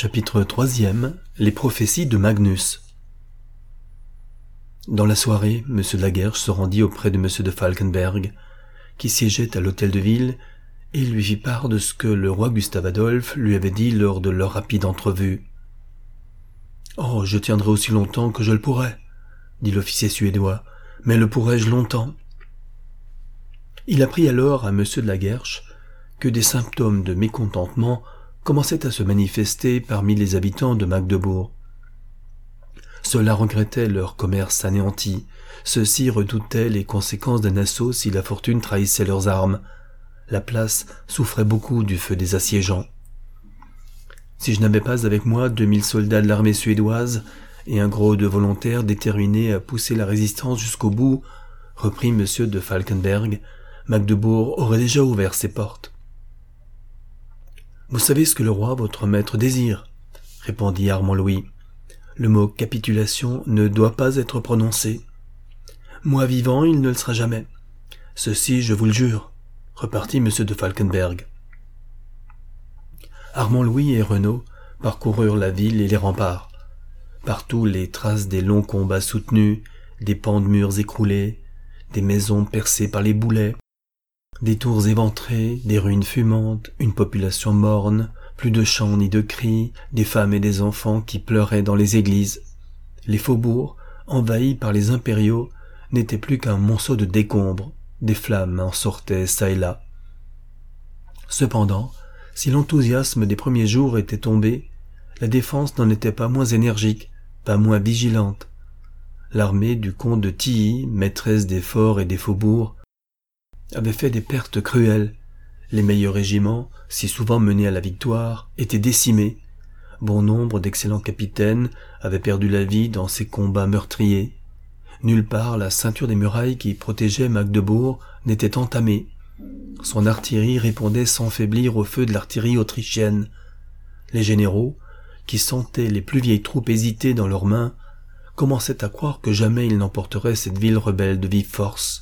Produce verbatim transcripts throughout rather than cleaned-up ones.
Chapitre troisième. Les prophéties de Magnus. Dans la soirée, M. de la Guerche se rendit auprès de M. de Falkenberg, qui siégeait à l'hôtel de ville, et lui fit part de ce que le roi Gustave Adolphe lui avait dit lors de leur rapide entrevue. « Oh, je tiendrai aussi longtemps que je le pourrai, » dit l'officier suédois, « mais le pourrai-je longtemps ?» Il apprit alors à M. de la Guerche que des symptômes de mécontentement commençaient à se manifester parmi les habitants de Magdebourg. Ceux-là regrettaient leur commerce anéanti, ceux-ci redoutaient les conséquences d'un assaut si la fortune trahissait leurs armes. La place souffrait beaucoup du feu des assiégeants. « Si je n'avais pas avec moi deux mille soldats de l'armée suédoise et un gros de volontaires déterminés à pousser la résistance jusqu'au bout, reprit M. de Falkenberg, Magdebourg aurait déjà ouvert ses portes. » « Vous savez ce que le roi, votre maître, désire, » répondit Armand Louis. « Le mot capitulation ne doit pas être prononcé. Moi vivant, il ne le sera jamais. Ceci, je vous le jure, » repartit M. de Falkenberg. Armand Louis et Renaud parcoururent la ville et les remparts. Partout les traces des longs combats soutenus, des pans de murs écroulés, des maisons percées par les boulets, des tours éventrées, des ruines fumantes, une population morne, plus de chants ni de cris, des femmes et des enfants qui pleuraient dans les églises. Les faubourgs, envahis par les impériaux, n'étaient plus qu'un monceau de décombres, des flammes en sortaient çà et là. Cependant, si l'enthousiasme des premiers jours était tombé, la défense n'en était pas moins énergique, pas moins vigilante. L'armée du comte de Tilly, maîtresse des forts et des faubourgs, avait fait des pertes cruelles. Les meilleurs régiments, si souvent menés à la victoire, étaient décimés. Bon nombre d'excellents capitaines avaient perdu la vie dans ces combats meurtriers. Nulle part la ceinture des murailles qui protégeait Magdebourg n'était entamée. Son artillerie répondait sans faiblir au feu de l'artillerie autrichienne. Les généraux, qui sentaient les plus vieilles troupes hésiter dans leurs mains, commençaient à croire que jamais ils n'emporteraient cette ville rebelle de vive force.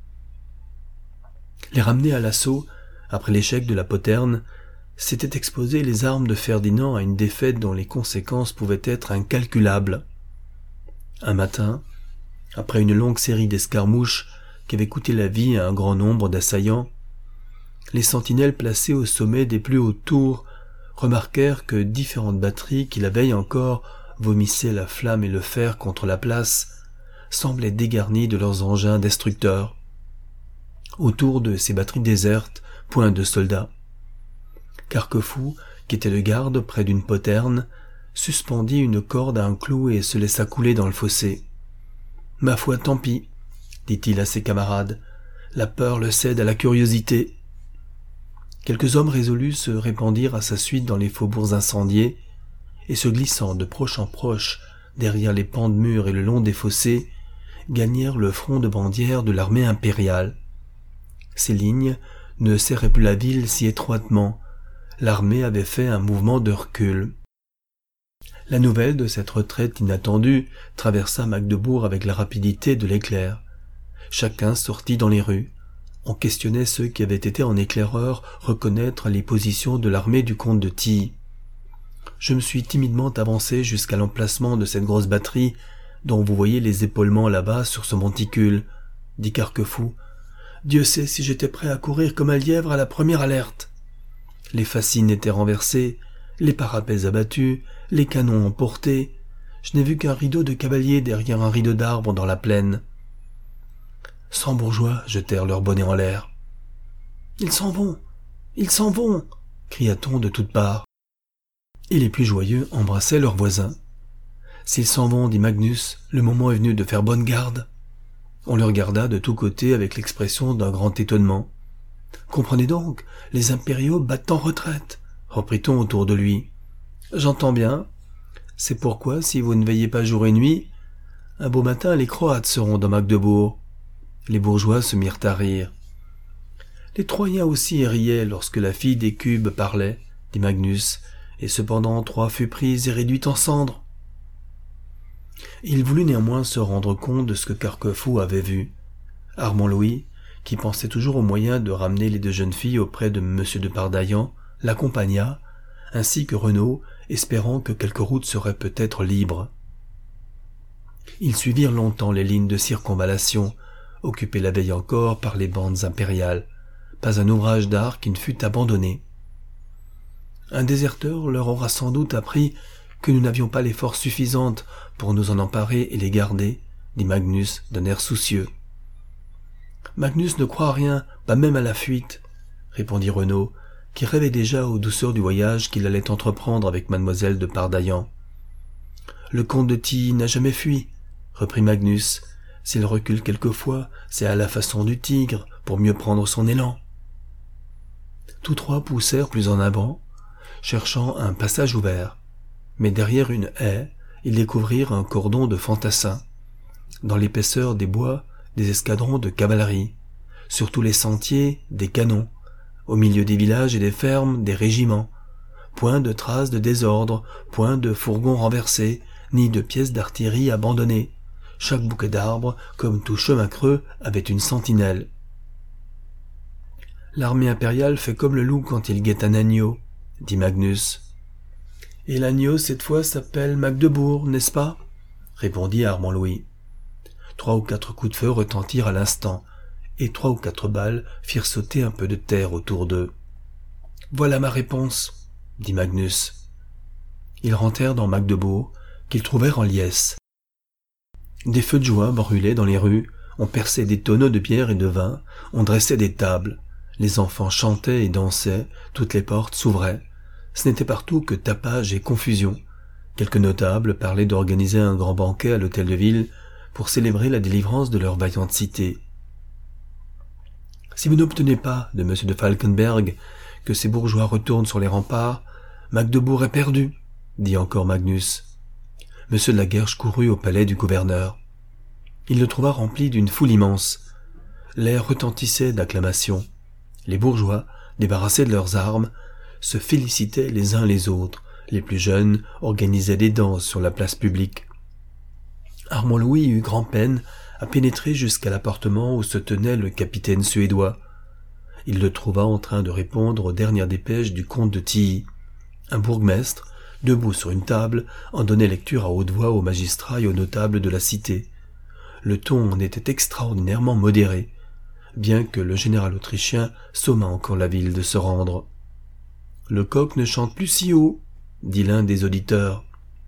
Les ramener à l'assaut, après l'échec de la poterne, c'était exposer les armes de Ferdinand à une défaite dont les conséquences pouvaient être incalculables. Un matin, après une longue série d'escarmouches qui avaient coûté la vie à un grand nombre d'assaillants, les sentinelles placées au sommet des plus hauts tours remarquèrent que différentes batteries qui la veille encore vomissaient la flamme et le fer contre la place semblaient dégarnies de leurs engins destructeurs. Autour de ces batteries désertes, point de soldats. Carquefou, qui était de garde près d'une poterne, suspendit une corde à un clou et se laissa couler dans le fossé. « Ma foi, tant pis, » dit-il à ses camarades, « la peur le cède à la curiosité. » Quelques hommes résolus se répandirent à sa suite dans les faubourgs incendiés, et se glissant de proche en proche derrière les pans de murs et le long des fossés, gagnèrent le front de bandière de l'armée impériale. Ces lignes ne serraient plus la ville si étroitement. L'armée avait fait un mouvement de recul. La nouvelle de cette retraite inattendue traversa Magdebourg avec la rapidité de l'éclair. Chacun sortit dans les rues. On questionnait ceux qui avaient été en éclaireur reconnaître les positions de l'armée du comte de Tilly. Je me suis timidement avancé jusqu'à l'emplacement de cette grosse batterie dont vous voyez les épaulements là-bas sur ce monticule, dit Carquefou. Dieu sait si j'étais prêt à courir comme un lièvre à la première alerte. Les fascines étaient renversées, les parapets abattus, les canons emportés. Je n'ai vu qu'un rideau de cavaliers derrière un rideau d'arbres dans la plaine. Cent bourgeois jetèrent leurs bonnets en l'air. « Ils s'en vont! Ils s'en vont !» cria-t-on de toutes parts. Et les plus joyeux embrassaient leurs voisins. « S'ils s'en vont, dit Magnus, le moment est venu de faire bonne garde. » On le regarda de tous côtés avec l'expression d'un grand étonnement. « Comprenez donc, les impériaux battent en retraite !» reprit-on autour de lui. « J'entends bien. C'est pourquoi, si vous ne veillez pas jour et nuit, un beau matin les Croates seront dans Magdebourg. » Les bourgeois se mirent à rire. « Les Troyens aussi riaient lorsque la fille des Cubes parlait, » dit Magnus, « et cependant Troie fut prise et réduite en cendres. » Il voulut néanmoins se rendre compte de ce que Carquefou avait vu. Armand Louis, qui pensait toujours au moyen de ramener les deux jeunes filles auprès de M. de Pardaillan, l'accompagna, ainsi que Renaud, espérant que quelques routes seraient peut-être libres. Ils suivirent longtemps les lignes de circonvallation, occupées la veille encore par les bandes impériales. Pas un ouvrage d'art qui ne fût abandonné. Un déserteur leur aura sans doute appris que nous n'avions pas les forces suffisantes pour nous en emparer et les garder, dit Magnus d'un air soucieux. Magnus ne croit à rien, pas même à la fuite, répondit Renaud, qui rêvait déjà aux douceurs du voyage qu'il allait entreprendre avec mademoiselle de Pardaillan. Le comte de Tilly n'a jamais fui, reprit Magnus. S'il recule quelquefois, c'est à la façon du tigre, pour mieux prendre son élan. Tous trois poussèrent plus en avant, cherchant un passage ouvert. Mais derrière une haie, ils découvrirent un cordon de fantassins. Dans l'épaisseur des bois, des escadrons de cavalerie. Sur tous les sentiers, des canons. Au milieu des villages et des fermes, des régiments. Point de traces de désordre, point de fourgons renversés, ni de pièces d'artillerie abandonnées. Chaque bouquet d'arbres, comme tout chemin creux, avait une sentinelle. L'armée impériale fait comme le loup quand il guette un agneau, dit Magnus. Et l'agneau, cette fois, s'appelle Magdebourg, n'est-ce pas? Répondit Armand Louis. Trois ou quatre coups de feu retentirent à l'instant, et trois ou quatre balles firent sauter un peu de terre autour d'eux. Voilà ma réponse, dit Magnus. Ils rentrèrent dans Magdebourg, qu'ils trouvèrent en liesse. Des feux de joie brûlaient dans les rues, on perçait des tonneaux de bière et de vin, on dressait des tables. Les enfants chantaient et dansaient, toutes les portes s'ouvraient. Ce n'était partout que tapage et confusion. Quelques notables parlaient d'organiser un grand banquet à l'hôtel de ville pour célébrer la délivrance de leur vaillante cité. Si vous n'obtenez pas de M. de Falkenberg que ces bourgeois retournent sur les remparts, Magdebourg est perdu, dit encore Magnus. M. de la Guerche courut au palais du gouverneur. Il le trouva rempli d'une foule immense. L'air retentissait d'acclamations. Les bourgeois, débarrassés de leurs armes, se félicitaient les uns les autres. Les plus jeunes organisaient des danses sur la place publique. Armand Louis eut grand-peine à pénétrer jusqu'à l'appartement où se tenait le capitaine suédois. Il le trouva en train de répondre aux dernières dépêches du comte de Tilly. Un bourgmestre, debout sur une table, en donnait lecture à haute voix aux magistrats et aux notables de la cité. Le ton en était extraordinairement modéré, bien que le général autrichien sommât encore la ville de se rendre. « Le coq ne chante plus si haut, » dit l'un des auditeurs.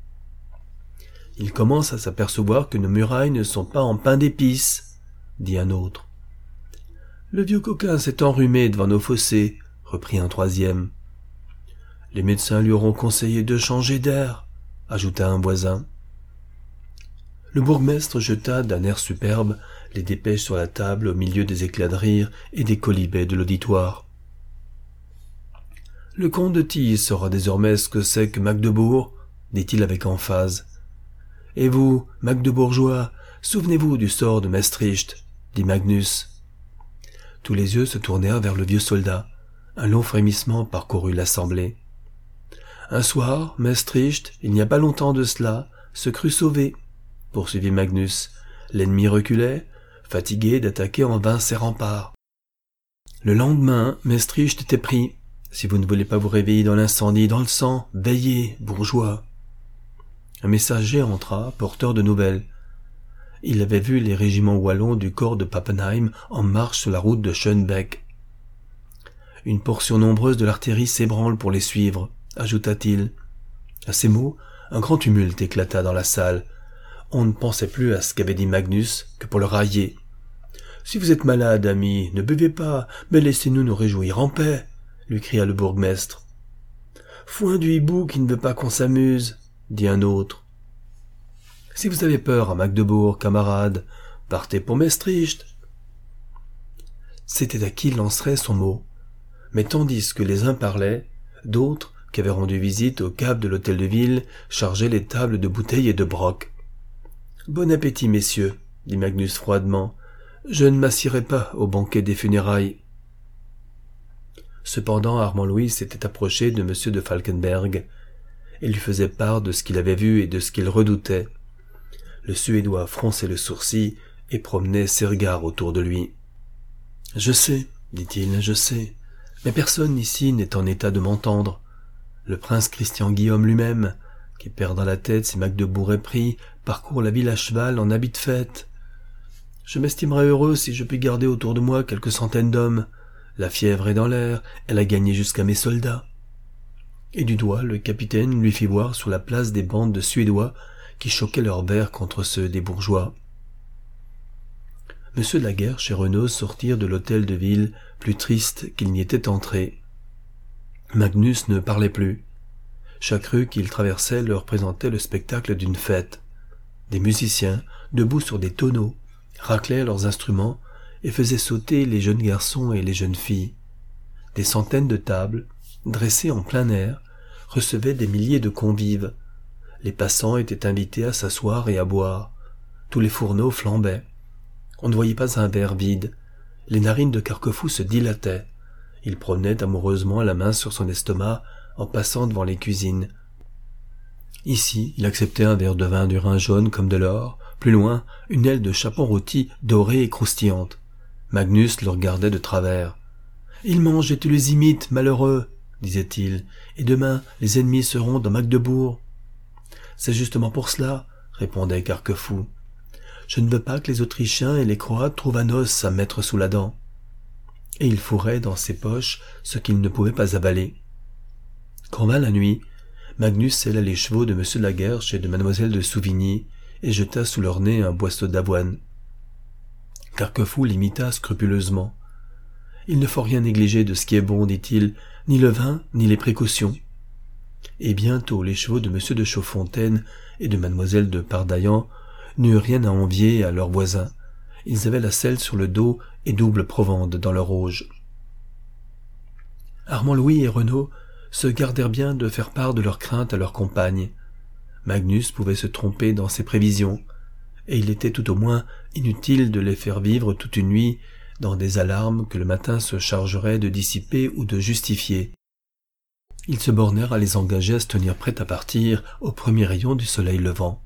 « Il commence à s'apercevoir que nos murailles ne sont pas en pain d'épices, » dit un autre. « Le vieux coquin s'est enrhumé devant nos fossés, » reprit un troisième. « Les médecins lui auront conseillé de changer d'air, » ajouta un voisin. Le bourgmestre jeta d'un air superbe les dépêches sur la table au milieu des éclats de rire et des quolibets de l'auditoire. « Le comte de Tilly saura désormais ce que c'est que Magdebourg, dit-il avec emphase. « Et vous, Magdebourgeois, souvenez-vous du sort de Maestricht, dit Magnus. » Tous les yeux se tournèrent vers le vieux soldat. Un long frémissement parcourut l'assemblée. Un soir, Maestricht, il n'y a pas longtemps de cela, se crut sauvé, poursuivit Magnus. L'ennemi reculait, fatigué d'attaquer en vain ses remparts. Le lendemain, Maestricht était pris. Si vous ne voulez pas vous réveiller dans l'incendie, dans le sang, veillez, bourgeois. Un messager entra, porteur de nouvelles. Il avait vu les régiments wallons du corps de Pappenheim en marche sur la route de Schönebeck. Une portion nombreuse de l'artillerie s'ébranle pour les suivre, ajouta-t-il. À ces mots, un grand tumulte éclata dans la salle. On ne pensait plus à ce qu'avait dit Magnus que pour le railler. « Si vous êtes malade, ami, ne buvez pas, mais laissez-nous nous réjouir en paix !» lui cria le bourgmestre. « Foin du hibou qui ne veut pas qu'on s'amuse !» dit un autre. « Si vous avez peur à Magdebourg, camarades, partez pour Maestricht !» C'était à qui il lancerait son mot. Mais tandis que les uns parlaient, d'autres, qui avaient rendu visite aux caves de l'hôtel de ville, chargeaient les tables de bouteilles et de brocs. « Bon appétit, messieurs, » dit Magnus froidement. « Je ne m'assierai pas au banquet des funérailles. » Cependant, Armand Louis s'était approché de M. de Falkenberg et lui faisait part de ce qu'il avait vu et de ce qu'il redoutait. Le Suédois fronçait le sourcil et promenait ses regards autour de lui. « Je sais, dit-il, je sais, mais personne ici n'est en état de m'entendre. le prince Christian Guillaume lui-même, qui, perdant la tête, ses Magdebourg épris, parcourt la ville à cheval en habit de fête. Je m'estimerais heureux si je puis garder autour de moi quelques centaines d'hommes. La fièvre est dans l'air, elle a gagné jusqu'à mes soldats. Et du doigt, le capitaine lui fit voir sur la place des bandes de Suédois qui choquaient leurs vers contre ceux des bourgeois. Monsieur de la Guerche et Renaud sortirent de l'hôtel de ville plus tristes qu'ils n'y étaient entrés. Magnus ne parlait plus. Chaque rue qu'ils traversaient leur présentait le spectacle d'une fête. Des musiciens, debout sur des tonneaux, raclaient leurs instruments et faisaient sauter les jeunes garçons et les jeunes filles. Des centaines de tables, dressées en plein air, recevaient des milliers de convives. Les passants étaient invités à s'asseoir et à boire. Tous les fourneaux flambaient. On ne voyait pas un verre vide. Les narines de Carquefou se dilataient. Il promenait amoureusement la main sur son estomac en passant devant les cuisines. Ici, il acceptait un verre de vin du Rhin jaune comme de l'or. Plus loin, une aile de chapon rôti dorée et croustillante. Magnus le regardait de travers. « Ils mangent et tu les imites, malheureux !» disait-il. « Et demain, les ennemis seront dans Magdebourg. »« C'est justement pour cela, » répondait Carquefou. « Je ne veux pas que les Autrichiens et les Croates trouvent un os à mettre sous la dent. » Et il fourrait dans ses poches ce qu'il ne pouvait pas avaler. Quand vint la nuit, Magnus sella les chevaux de monsieur de la Guerche et de mademoiselle de Souvigny et jeta sous leur nez un boisseau d'avoine. Carquefou l'imita scrupuleusement. « Il ne faut rien négliger de ce qui est bon, dit-il, ni le vin, ni les précautions. » Et bientôt les chevaux de monsieur de Chaudfontaine et de mademoiselle de Pardaillan n'eurent rien à envier à leurs voisins. Ils avaient la selle sur le dos et double provende dans leur auge. Armand Louis et Renaud se gardèrent bien de faire part de leurs craintes à leurs compagnes. Magnus pouvait se tromper dans ses prévisions, et il était tout au moins inutile de les faire vivre toute une nuit dans des alarmes que le matin se chargerait de dissiper ou de justifier. Ils se bornèrent à les engager à se tenir prêts à partir au premier rayon du soleil levant.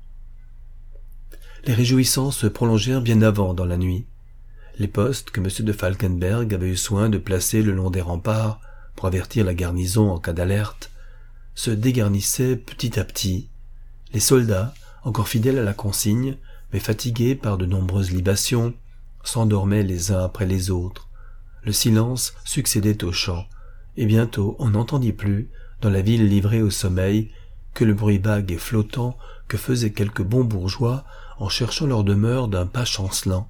Les réjouissances se prolongèrent bien avant dans la nuit. Les postes que M. de Falkenberg avait eu soin de placer le long des remparts pour avertir la garnison en cas d'alerte se dégarnissaient petit à petit. Les soldats, encore fidèles à la consigne, mais fatigués par de nombreuses libations, s'endormaient les uns après les autres. Le silence succédait au chant, et bientôt on n'entendit plus, dans la ville livrée au sommeil, que le bruit vague et flottant que faisaient quelques bons bourgeois en cherchant leur demeure d'un pas chancelant.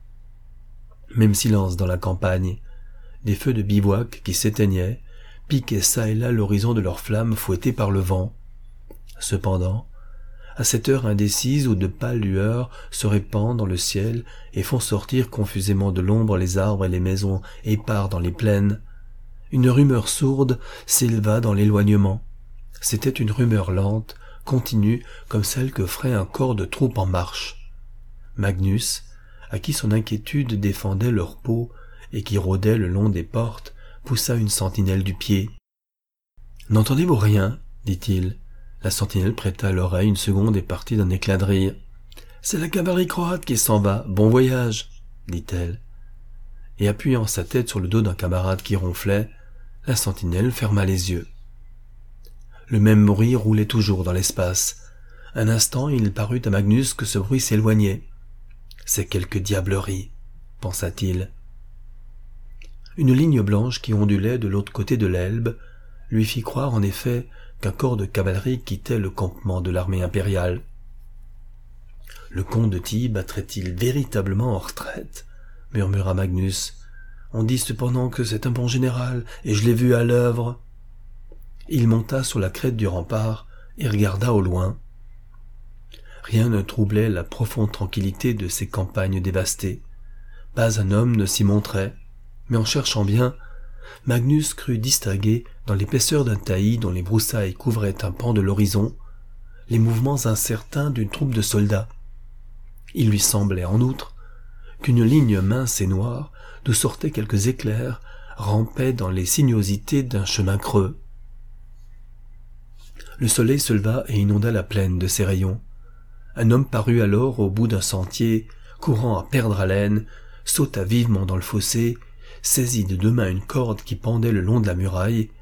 Même silence dans la campagne. Des feux de bivouac qui s'éteignaient, piquaient çà et là l'horizon de leurs flammes fouettées par le vent. Cependant, à cette heure indécise où de pâles lueurs se répandent dans le ciel et font sortir confusément de l'ombre les arbres et les maisons épars dans les plaines, une rumeur sourde s'éleva dans l'éloignement. C'était une rumeur lente, continue, comme celle que ferait un corps de troupe en marche. Magnus, à qui son inquiétude défendait le repos et qui rôdait le long des portes, poussa une sentinelle du pied. « N'entendez-vous rien ?» dit-il. La sentinelle prêta l'oreille une seconde et partit d'un éclat de rire. « C'est la cavalerie croate qui s'en va. Bon voyage !» dit-elle. Et appuyant sa tête sur le dos d'un camarade qui ronflait, la sentinelle ferma les yeux. Le même bruit roulait toujours dans l'espace. Un instant, il parut à Magnus que ce bruit s'éloignait. « C'est quelque diablerie !» pensa-t-il. Une ligne blanche qui ondulait de l'autre côté de l'Elbe lui fit croire en effet qu'un corps de cavalerie quittait le campement de l'armée impériale. « Le comte de Tilly battrait-il véritablement en retraite ?» murmura Magnus. « On dit cependant que c'est un bon général, et je l'ai vu à l'œuvre. » Il monta sur la crête du rempart et regarda au loin. Rien ne troublait la profonde tranquillité de ces campagnes dévastées. Pas un homme ne s'y montrait, mais en cherchant bien, Magnus crut distinguer, dans l'épaisseur d'un taillis dont les broussailles couvraient un pan de l'horizon, les mouvements incertains d'une troupe de soldats. Il lui semblait, en outre, qu'une ligne mince et noire, d'où sortaient quelques éclairs, rampait dans les sinuosités d'un chemin creux. Le soleil se leva et inonda la plaine de ses rayons. Un homme parut alors au bout d'un sentier, courant à perdre haleine, sauta vivement dans le fossé, saisit de deux mains une corde qui pendait le long de la muraille,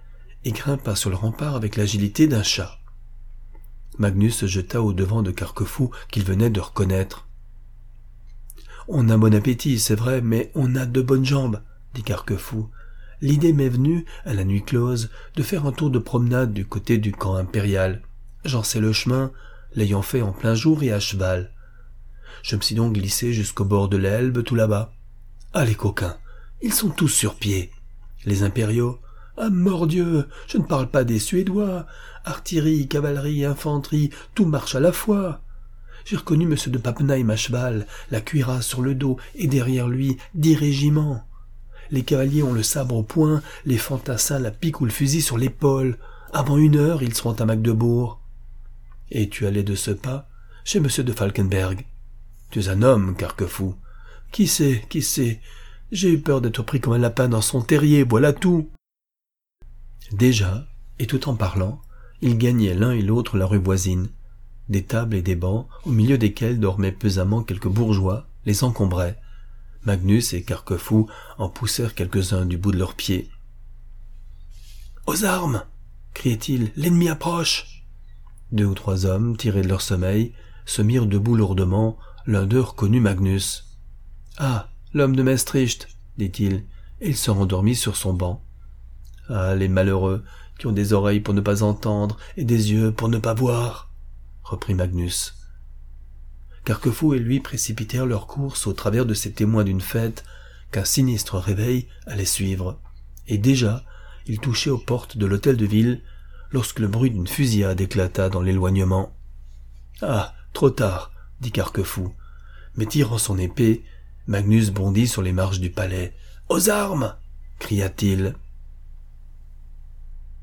et grimpa sur le rempart avec l'agilité d'un chat. Magnus se jeta au-devant de Carquefou qu'il venait de reconnaître. « On a bon appétit, c'est vrai, mais on a de bonnes jambes, » dit Carquefou. « L'idée m'est venue, à la nuit close, de faire un tour de promenade du côté du camp impérial. J'en sais le chemin, l'ayant fait en plein jour et à cheval. Je me suis donc glissé jusqu'au bord de l'Elbe, tout là-bas. Ah, les coquins, ils sont tous sur pied. Les impériaux, ah, mordieu, je ne parle pas des Suédois. Artillerie, cavalerie, infanterie, tout marche à la fois. J'ai reconnu M. de Pappenheim à cheval, la cuirasse sur le dos, et derrière lui, dix régiments. Les cavaliers ont le sabre au poing, les fantassins la pique ou le fusil sur l'épaule. Avant une heure, ils seront à Magdebourg. Et tu allais de ce pas chez M. de Falkenberg. Tu es un homme, Carquefou. Qui sait, qui sait, j'ai eu peur d'être pris comme un lapin dans son terrier, voilà tout. » Déjà, et tout en parlant, ils gagnaient l'un et l'autre la rue voisine. Des tables et des bancs, au milieu desquels dormaient pesamment quelques bourgeois, les encombraient. Magnus et Carquefou en poussèrent quelques-uns du bout de leurs pieds. « Aux armes !» criait-il, « l'ennemi approche !» Deux ou trois hommes, tirés de leur sommeil, se mirent debout lourdement. L'un d'eux reconnut Magnus. « Ah, l'homme de Maestricht !» dit-il, et il se rendormit sur son banc. « Ah, les malheureux, qui ont des oreilles pour ne pas entendre et des yeux pour ne pas voir !» reprit Magnus. Carquefou et lui précipitèrent leur course au travers de ces témoins d'une fête qu'un sinistre réveil allait suivre, et déjà ils touchaient aux portes de l'hôtel de ville lorsque le bruit d'une fusillade éclata dans l'éloignement. « Ah, trop tard !» dit Carquefou, mais tirant son épée, Magnus bondit sur les marches du palais. « Aux armes !» cria-t-il.